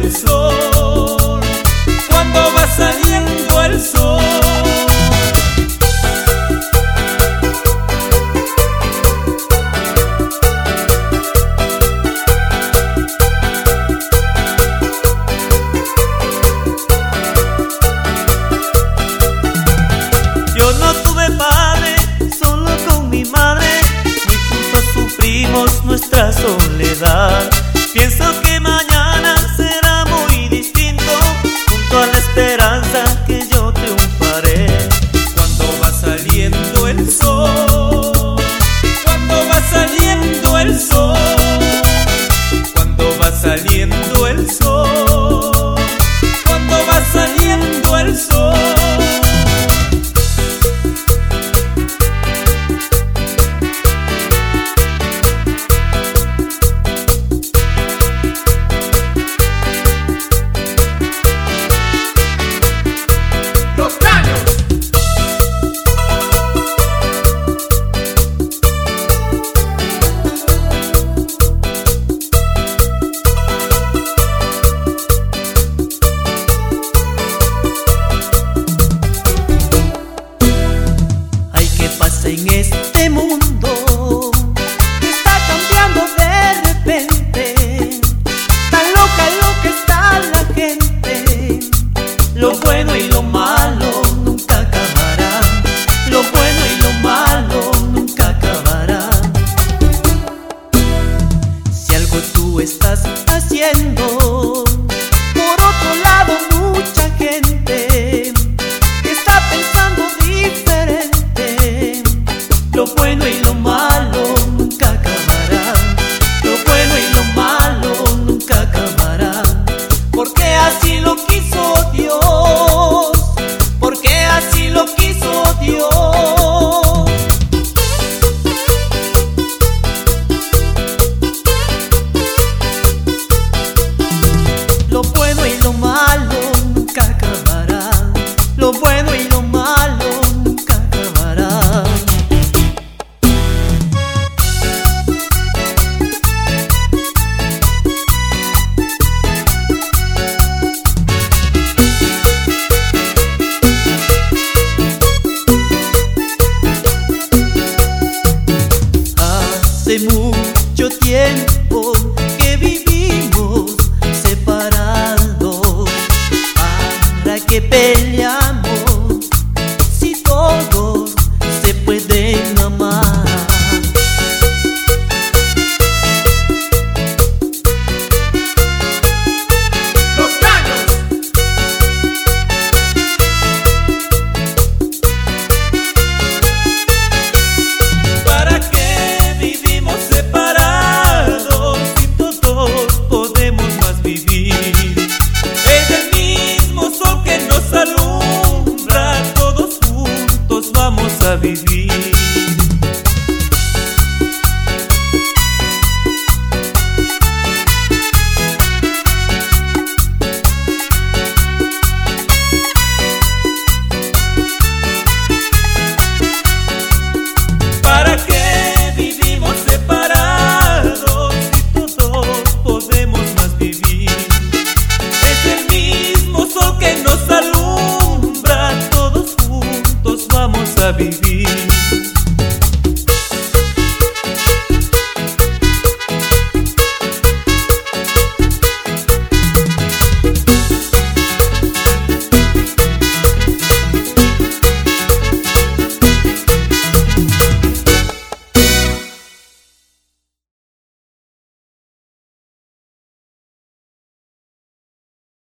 el sol, cuando va saliendo el sol. Yo no tuve padre, solo con mi madre, y juntos sufrimos nuestra soledad. Pienso que mañana será muy distinto, junto a la esperanza que yo triunfaré. Cuando va saliendo el sol, cuando va saliendo el sol, cuando va saliendo el sol, cuando va saliendo el sol. En este mundo que está cambiando de repente, tan loca lo que está la gente. Lo bueno y lo malo nunca acabará, lo bueno y lo malo nunca acabará. Si algo tú estás haciendo